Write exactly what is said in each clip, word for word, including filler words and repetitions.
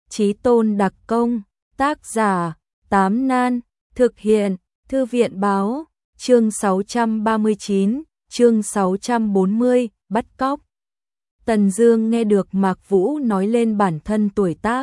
Chí tôn đặc công, tác giả, Tám Nan, thực hiện, Thư viện báo, chương sáu trăm ba mươi chín, chương sáu trăm bốn mươi, bắt cóc. Tần Dương nghe được Mạc Vũ nói lên bản thân tuổi tác.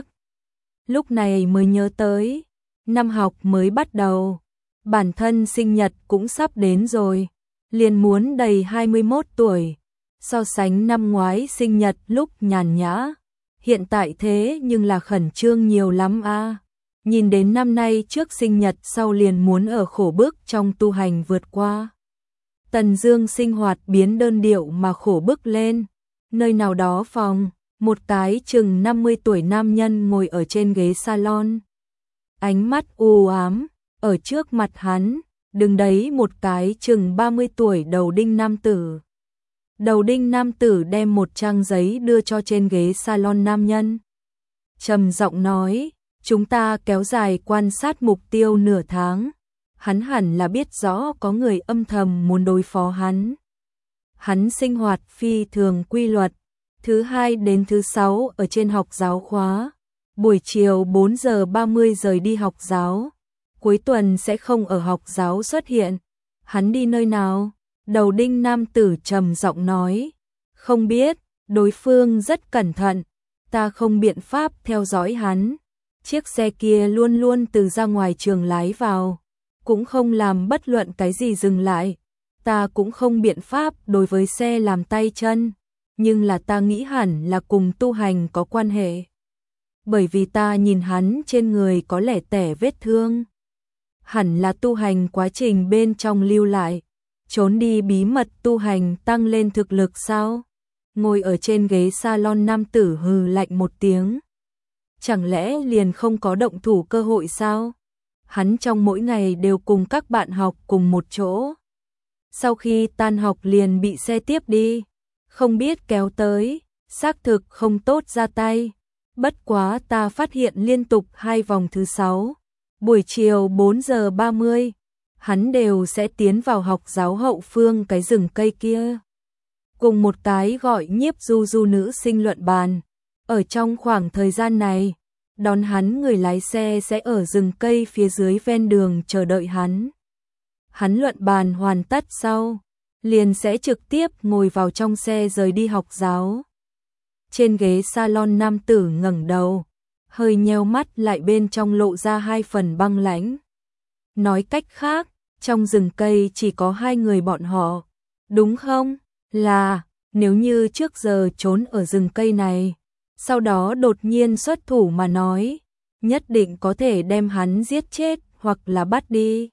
Lúc này mới nhớ tới, năm học mới bắt đầu, bản thân sinh nhật cũng sắp đến rồi, liền muốn đầy hai mươi mốt tuổi, so sánh năm ngoái sinh nhật lúc nhàn nhã, hiện tại thế nhưng là khẩn trương nhiều lắm a. À. Nhìn đến năm nay trước sinh nhật sau liền muốn ở khổ bức trong tu hành vượt qua. Tần Dương sinh hoạt biến đơn điệu mà khổ bức lên, nơi nào đó phòng, một cái chừng năm mươi tuổi nam nhân ngồi ở trên ghế salon. Ánh mắt u ám, ở trước mặt hắn, đứng đấy một cái chừng ba mươi tuổi đầu đinh nam tử. Đầu đinh nam tử đem một trang giấy đưa cho trên ghế salon nam nhân. Trầm giọng nói, chúng ta kéo dài quan sát mục tiêu nửa tháng. Hắn hẳn là biết rõ có người âm thầm muốn đối phó hắn. Hắn sinh hoạt phi thường quy luật, thứ hai đến thứ sáu ở trên học giáo khóa, buổi chiều bốn giờ ba mươi rời đi học giáo, cuối tuần sẽ không ở học giáo xuất hiện. Hắn đi nơi nào? Đầu đinh nam tử trầm giọng nói, không biết, đối phương rất cẩn thận, ta không biện pháp theo dõi hắn. Chiếc xe kia luôn luôn từ ra ngoài trường lái vào, cũng không làm bất luận cái gì dừng lại. Ta cũng không biện pháp đối với xe làm tay chân, nhưng là ta nghĩ hẳn là cùng tu hành có quan hệ. Bởi vì ta nhìn hắn trên người có lẻ tẻ vết thương. Hẳn là tu hành quá trình bên trong lưu lại, trốn đi bí mật tu hành tăng lên thực lực sao? Ngồi ở trên ghế salon nam tử hừ lạnh một tiếng. Chẳng lẽ liền không có động thủ cơ hội sao? Hắn trong mỗi ngày đều cùng các bạn học cùng một chỗ. Sau khi tan học liền bị xe tiếp đi, không biết kéo tới, xác thực không tốt ra tay. Bất quá ta phát hiện liên tục hai vòng thứ sáu, buổi chiều bốn giờ ba mươi, hắn đều sẽ tiến vào học giáo hậu phương cái rừng cây kia. Cùng một cái gọi Nhiếp Du Du nữ sinh luận bàn, ở trong khoảng thời gian này, đón hắn người lái xe sẽ ở rừng cây phía dưới ven đường chờ đợi hắn. Hắn luận bàn hoàn tất sau, liền sẽ trực tiếp ngồi vào trong xe rời đi học giáo. Trên ghế salon nam tử ngẩng đầu, hơi nheo mắt lại bên trong lộ ra hai phần băng lãnh. Nói cách khác, trong rừng cây chỉ có hai người bọn họ, đúng không? Là, nếu như trước giờ trốn ở rừng cây này, sau đó đột nhiên xuất thủ mà nói, nhất định có thể đem hắn giết chết hoặc là bắt đi.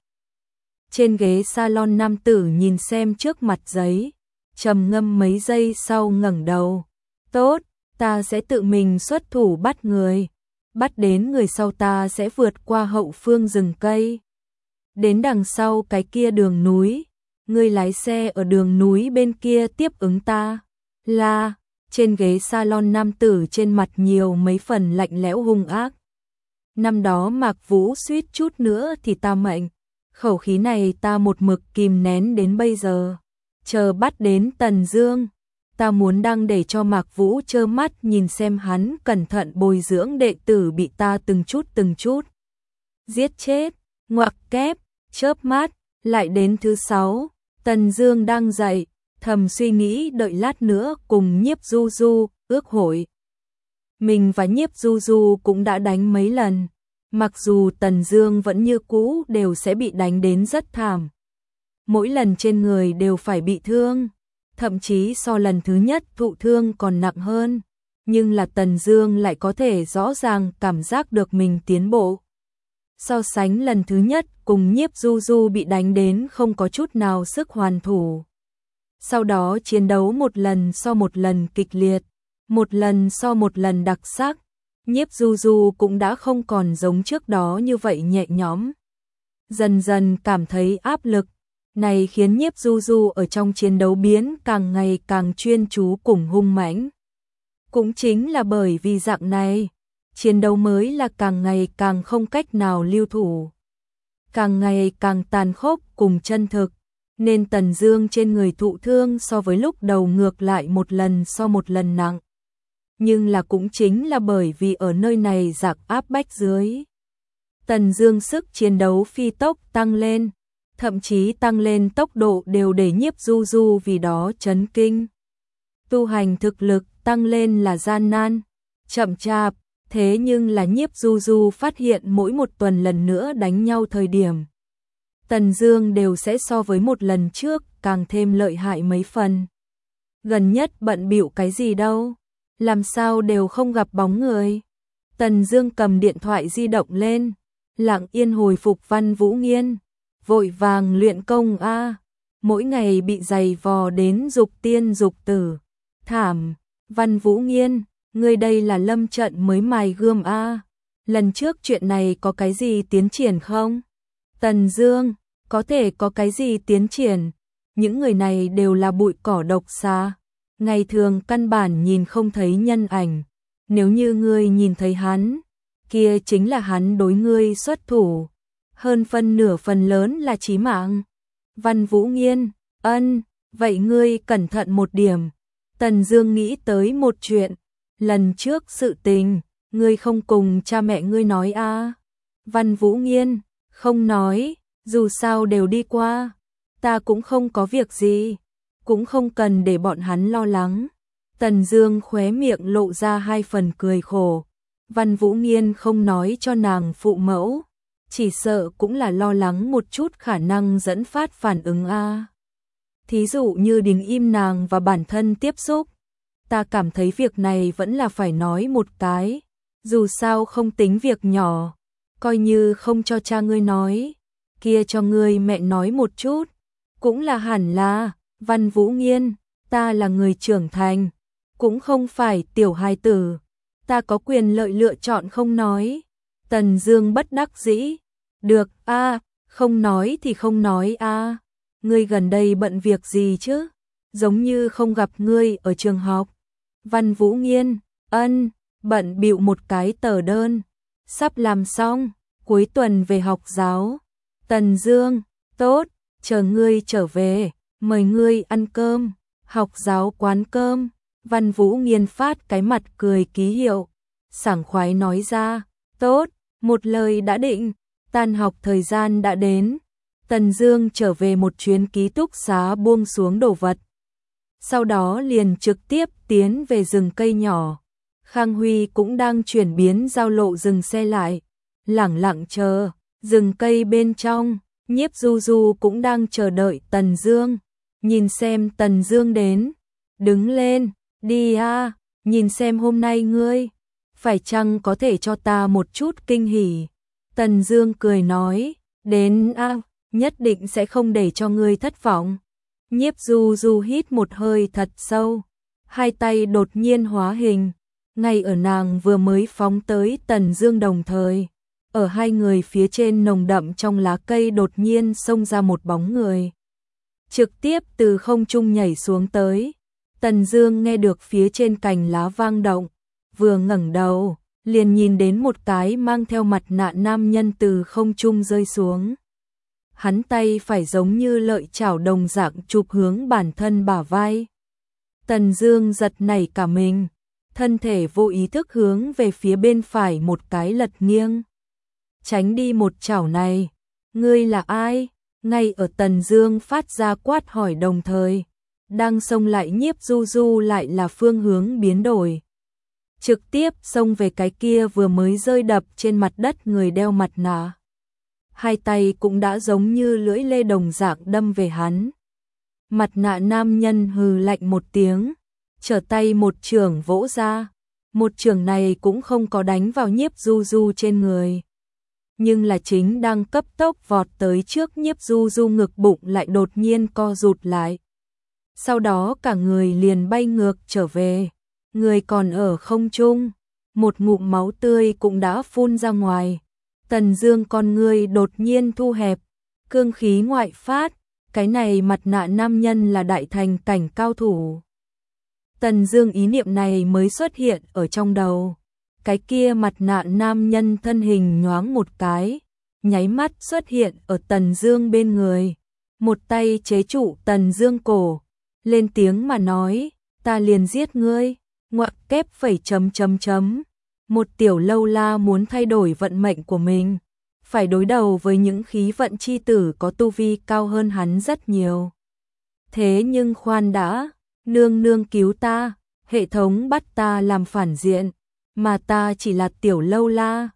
Trên ghế salon nam tử nhìn xem trước mặt giấy, trầm ngâm mấy giây sau ngẩng đầu. Tốt, ta sẽ tự mình xuất thủ bắt người. Bắt đến người sau ta sẽ vượt qua hậu phương rừng cây. Đến đằng sau cái kia đường núi, người lái xe ở đường núi bên kia tiếp ứng ta. Là, trên ghế salon nam tử trên mặt nhiều mấy phần lạnh lẽo hung ác. Năm đó Mạc Vũ suýt chút nữa thì ta mệnh. Khẩu khí này ta một mực kìm nén đến bây giờ. Chờ bắt đến Tần Dương, ta muốn đăng để cho Mạc Vũ trơ mắt nhìn xem hắn cẩn thận bồi dưỡng đệ tử bị ta từng chút từng chút giết chết. Ngoặc kép, chớp mắt, lại đến thứ sáu, Tần Dương đang dậy, thầm suy nghĩ đợi lát nữa cùng Nhiếp Du Du ước hội. Mình và Nhiếp Du Du cũng đã đánh mấy lần. Mặc dù Tần Dương vẫn như cũ đều sẽ bị đánh đến rất thảm. Mỗi lần trên người đều phải bị thương, thậm chí so lần thứ nhất thụ thương còn nặng hơn. Nhưng là Tần Dương lại có thể rõ ràng cảm giác được mình tiến bộ. So sánh lần thứ nhất cùng Nhiếp Du Du bị đánh đến không có chút nào sức hoàn thủ. Sau đó chiến đấu một lần so một lần kịch liệt, một lần so một lần đặc sắc. Nhiếp Du Du cũng đã không còn giống trước đó như vậy nhẹ nhõm. Dần dần cảm thấy áp lực, này khiến Nhiếp Du Du ở trong chiến đấu biến càng ngày càng chuyên chú cùng hung mãnh. Cũng chính là bởi vì dạng này, chiến đấu mới là càng ngày càng không cách nào lưu thủ. Càng ngày càng tàn khốc cùng chân thực, nên Tần Dương trên người thụ thương so với lúc đầu ngược lại một lần so một lần nặng. nhưng là cũng chính là bởi vì ở nơi này giặc áp bách dưới. Tần Dương sức chiến đấu phi tốc tăng lên, thậm chí tăng lên tốc độ đều để Nhiếp Du Du vì đó chấn kinh. Tu hành thực lực tăng lên là gian nan, chậm chạp, thế nhưng là Nhiếp Du Du phát hiện mỗi một tuần lần nữa đánh nhau thời điểm, Tần Dương đều sẽ so với một lần trước càng thêm lợi hại mấy phần. Gần nhất bận bịu cái gì đâu, làm sao đều không gặp bóng người. Tần Dương cầm điện thoại di động lên, lặng yên hồi phục Văn Vũ Nghiên, vội vàng luyện công a, mỗi ngày bị giày vò đến dục tiên dục tử. Thảm, Văn Vũ Nghiên, ngươi đây là lâm trận mới mài gươm a. Lần trước chuyện này có cái gì tiến triển không? Tần Dương, có thể có cái gì tiến triển? Những người này đều là bụi cỏ độc xà, ngày thường căn bản nhìn không thấy nhân ảnh. Nếu như ngươi nhìn thấy hắn, kia chính là hắn đối ngươi xuất thủ, hơn phân nửa phần lớn là chí mạng. Văn Vũ Nghiên, ân, vậy ngươi cẩn thận một điểm. Tần Dương nghĩ tới một chuyện, lần trước sự tình, ngươi không cùng cha mẹ ngươi nói a? À? Văn Vũ Nghiên, không nói, dù sao đều đi qua, ta cũng không có việc gì, cũng không cần để bọn hắn lo lắng. Tần Dương khóe miệng lộ ra hai phần cười khổ. Văn Vũ Nghiên không nói cho nàng phụ mẫu, chỉ sợ cũng là lo lắng một chút khả năng dẫn phát phản ứng a. Thí dụ như đình im nàng và bản thân tiếp xúc, ta cảm thấy việc này vẫn là phải nói một cái, dù sao không tính việc nhỏ, coi như không cho cha ngươi nói, kia cho ngươi mẹ nói một chút, cũng là hẳn là. Văn Vũ Nghiên, ta là người trưởng thành, cũng không phải tiểu hài tử, ta có quyền lợi lựa chọn không nói. Tần Dương bất đắc dĩ, được a, à, không nói thì không nói a. À. Ngươi gần đây bận việc gì chứ? Giống như không gặp ngươi ở trường học. Văn Vũ Nghiên, ân, bận bịu một cái tờ đơn, sắp làm xong, cuối tuần về học giáo. Tần Dương, tốt, chờ ngươi trở về, mời ngươi ăn cơm, học giáo quán cơm. Văn Vũ Nghiên phát cái mặt cười ký hiệu, sảng khoái nói ra, tốt, một lời đã định. Tan học thời gian đã đến, Tần Dương trở về một chuyến ký túc xá buông xuống đồ vật. Sau đó liền trực tiếp tiến về rừng cây nhỏ. Khang Huy cũng đang chuyển biến giao lộ dừng xe lại, lẳng lặng chờ. Rừng cây bên trong, Nhiếp Du Du cũng đang chờ đợi Tần Dương, nhìn xem Tần Dương đến, đứng lên, đi a, nhìn xem hôm nay ngươi phải chăng có thể cho ta một chút kinh hỉ. Tần Dương cười nói, đến a, à, nhất định sẽ không để cho ngươi thất vọng. Nhiếp Du Du hít một hơi thật sâu, hai tay đột nhiên hóa hình, ngay ở nàng vừa mới phóng tới Tần Dương đồng thời, ở hai người phía trên nồng đậm trong lá cây đột nhiên xông ra một bóng người, trực tiếp từ không trung nhảy xuống tới. Tần Dương nghe được phía trên cành lá vang động, vừa ngẩng đầu, liền nhìn đến một cái mang theo mặt nạ nam nhân từ không trung rơi xuống. Hắn tay phải giống như lợi chảo đồng dạng chụp hướng bản thân bả vai. Tần Dương giật nảy cả mình, thân thể vô ý thức hướng về phía bên phải một cái lật nghiêng. Tránh đi một chảo này, ngươi là ai? Ngay ở Tần Dương phát ra quát hỏi đồng thời, đang xông lại Nhiếp Du Du lại là phương hướng biến đổi. Trực tiếp xông về cái kia vừa mới rơi đập trên mặt đất người đeo mặt nạ. Hai tay cũng đã giống như lưỡi lê đồng dạng đâm về hắn. Mặt nạ nam nhân hừ lạnh một tiếng, trở tay một chưởng vỗ ra. Một chưởng này cũng không có đánh vào Nhiếp Du Du trên người, nhưng là chính đang cấp tốc vọt tới trước Nhiếp Du Du ngực bụng lại đột nhiên co rụt lại. Sau đó cả người liền bay ngược trở về, người còn ở không trung, một ngụm máu tươi cũng đã phun ra ngoài. Tần Dương con người đột nhiên thu hẹp, cương khí ngoại phát, cái này mặt nạ nam nhân là đại thành cảnh cao thủ. Tần Dương ý niệm này mới xuất hiện ở trong đầu, cái kia mặt nạ nam nhân thân hình nhoáng một cái, nháy mắt xuất hiện ở Tần Dương bên người, một tay chế trụ Tần Dương cổ, lên tiếng mà nói, ta liền giết ngươi, ngoặc kép phẩy chấm chấm chấm. Một tiểu lâu la muốn thay đổi vận mệnh của mình, phải đối đầu với những khí vận chi tử có tu vi cao hơn hắn rất nhiều. Thế nhưng khoan đã, nương nương cứu ta, hệ thống bắt ta làm phản diện, mà ta chỉ là tiểu lâu la,